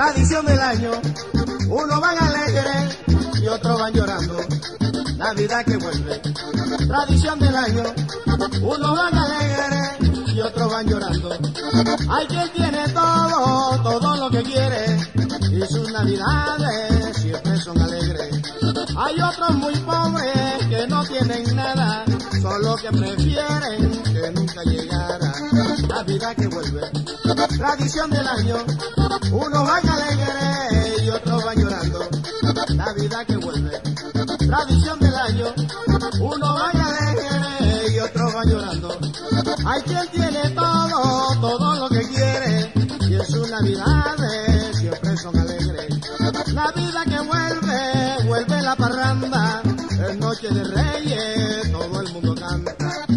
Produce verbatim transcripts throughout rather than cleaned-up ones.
Tradición del año, unos van alegres y otros van llorando. Navidad que vuelve. Tradición del año, unos van alegres y otros van llorando. Hay quien tiene todo, todo lo que quiere y sus navidades siempre son alegres. Hay otros muy pobres que no tienen nada, solo que prefieren que nunca llegara. Navidad que vuelve. Tradición del año, unos van alegres y otros van llorando. Navidad que vuelve. Tradición del año, unos van alegres y otros van llorando. Hay quien tiene todo, todo lo que quiere y en sus navidades siempre son alegres. Navidad que vuelve, vuelve la parranda, es noche de reyes, todo el mundo canta.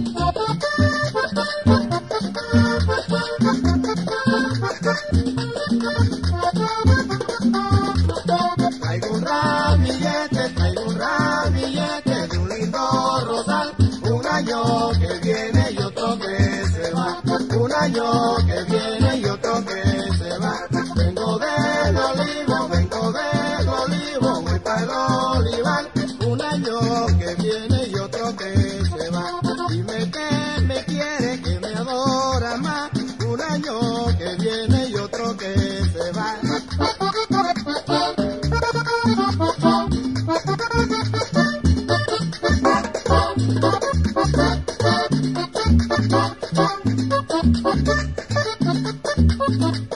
Traigo un ramillete, traigo un ramillete de un lindo rosal, un año que viene y otro que se va, un año que viene y otro que se va. Vengo del olivo, vengo del olivo, voy para el olivar, un año que viene y otro que se va. Dime que me quiere, que me adora más, un año que viene y otro que se va. Thank you.